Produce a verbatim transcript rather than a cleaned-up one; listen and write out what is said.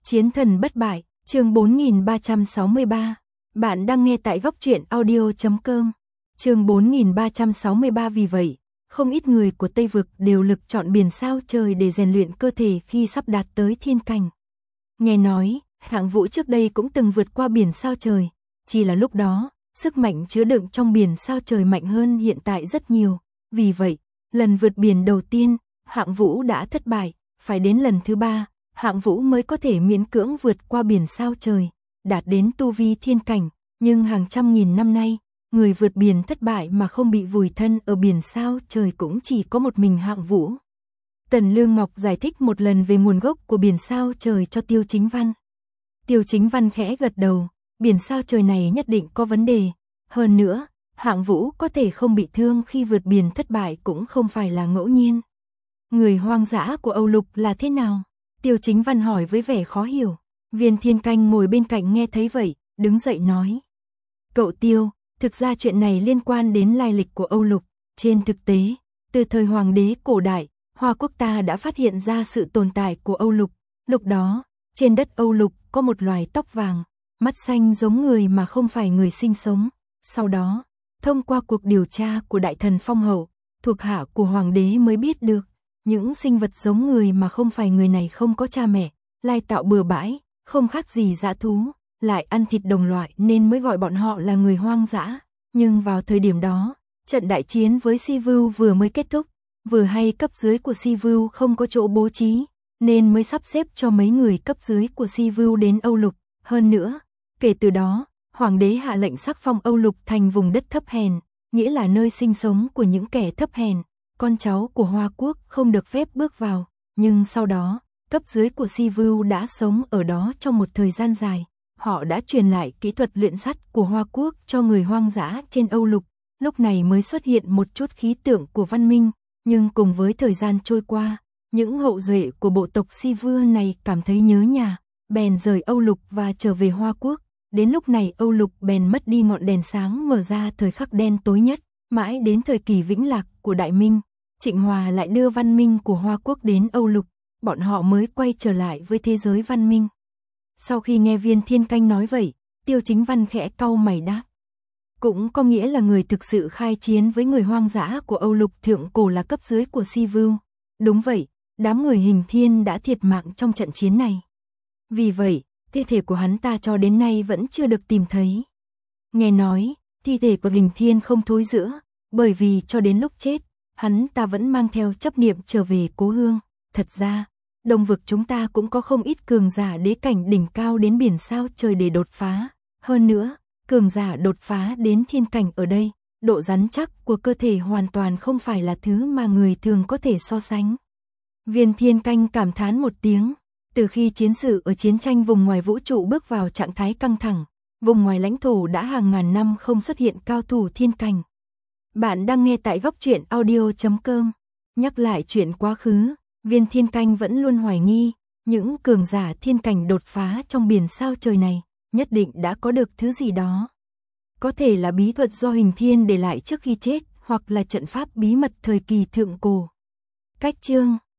Chiến thần bất bại, chương bốn nghìn ba trăm sáu mươi ba. Bạn đang nghe tại góc truyện audio chấm com. Chương bốn nghìn ba trăm sáu mươi ba. Vì vậy, không ít người của Tây Vực đều lực chọn biển sao trời để rèn luyện cơ thể khi sắp đạt tới thiên cảnh. Nghe nói, Hạng Vũ trước đây cũng từng vượt qua biển sao trời, chỉ là lúc đó, sức mạnh chứa đựng trong biển sao trời mạnh hơn hiện tại rất nhiều. Vì vậy, lần vượt biển đầu tiên, Hạng Vũ đã thất bại, phải đến lần thứ ba, Hạng Vũ mới có thể miễn cưỡng vượt qua biển sao trời, đạt đến tu vi thiên cảnh, nhưng hàng trăm nghìn năm nay, người vượt biển thất bại mà không bị vùi thân ở biển sao trời cũng chỉ có một mình Hạng Vũ. Tần Lương Ngọc giải thích một lần về nguồn gốc của biển sao trời cho Tiêu Chính Văn. Tiêu Chính Văn khẽ gật đầu, biển sao trời này nhất định có vấn đề, hơn nữa, Hạng Vũ có thể không bị thương khi vượt biển thất bại cũng không phải là ngẫu nhiên. Người hoang dã của Âu Lục là thế nào? Tiêu Chính Văn hỏi với vẻ khó hiểu. Viên Thiên Canh ngồi bên cạnh nghe thấy vậy, đứng dậy nói. Cậu Tiêu, thực ra chuyện này liên quan đến lai lịch của Âu Lục. Trên thực tế, từ thời hoàng đế cổ đại, Hoa Quốc ta đã phát hiện ra sự tồn tại của Âu Lục. Lúc đó, trên đất Âu Lục có một loài tóc vàng, mắt xanh giống người mà không phải người sinh sống. Sau đó, thông qua cuộc điều tra của Đại Thần Phong Hậu, thuộc hạ của hoàng đế mới biết được, những sinh vật giống người mà không phải người này không có cha mẹ, lai tạo bừa bãi, không khác gì dã thú, lại ăn thịt đồng loại nên mới gọi bọn họ là người hoang dã. Nhưng vào thời điểm đó, trận đại chiến với Si Vưu vừa mới kết thúc, vừa hay cấp dưới của Si Vưu không có chỗ bố trí, nên mới sắp xếp cho mấy người cấp dưới của Si Vưu đến Âu Lục. Hơn nữa, kể từ đó, hoàng đế hạ lệnh sắc phong Âu Lục thành vùng đất thấp hèn, nghĩa là nơi sinh sống của những kẻ thấp hèn. Con cháu của Hoa Quốc không được phép bước vào, nhưng sau đó, cấp dưới của Si Vưu đã sống ở đó trong một thời gian dài. Họ đã truyền lại kỹ thuật luyện sắt của Hoa Quốc cho người hoang dã trên Âu Lục, lúc này mới xuất hiện một chút khí tượng của văn minh, nhưng cùng với thời gian trôi qua, những hậu duệ của bộ tộc Si Vưu này cảm thấy nhớ nhà, bèn rời Âu Lục và trở về Hoa Quốc. Đến lúc này Âu Lục bèn mất đi ngọn đèn sáng mở ra thời khắc đen tối nhất. Mãi đến thời kỳ vĩnh lạc của Đại Minh, Trịnh Hòa lại đưa văn minh của Hoa Quốc đến Âu Lục, bọn họ mới quay trở lại với thế giới văn minh. Sau khi nghe Viên Thiên Canh nói vậy, Tiêu Chính Văn khẽ cau mày đáp. Cũng có nghĩa là người thực sự khai chiến với người hoang dã của Âu Lục thượng cổ là cấp dưới của Si Vưu. Đúng vậy, đám người Hình Thiên đã thiệt mạng trong trận chiến này. Vì vậy, thi thể của hắn ta cho đến nay vẫn chưa được tìm thấy. Nghe nói, thi thể của Hình Thiên không thối rữa, bởi vì cho đến lúc chết, hắn ta vẫn mang theo chấp niệm trở về cố hương. Thật ra, Đông Vực chúng ta cũng có không ít cường giả đế cảnh đỉnh cao đến biển sao trời để đột phá. Hơn nữa, cường giả đột phá đến thiên cảnh ở đây, độ rắn chắc của cơ thể hoàn toàn không phải là thứ mà người thường có thể so sánh. Viên Thiên Canh cảm thán một tiếng, từ khi chiến sự ở chiến tranh vùng ngoài vũ trụ bước vào trạng thái căng thẳng, vùng ngoài lãnh thổ đã hàng ngàn năm không xuất hiện cao thủ thiên cảnh. Bạn đang nghe tại góc truyện audio chấm com. Nhắc lại chuyện quá khứ, Viên Thiên Canh vẫn luôn hoài nghi, những cường giả thiên cảnh đột phá trong biển sao trời này, nhất định đã có được thứ gì đó. Có thể là bí thuật do Hình Thiên để lại trước khi chết, hoặc là trận pháp bí mật thời kỳ thượng cổ. Cách chương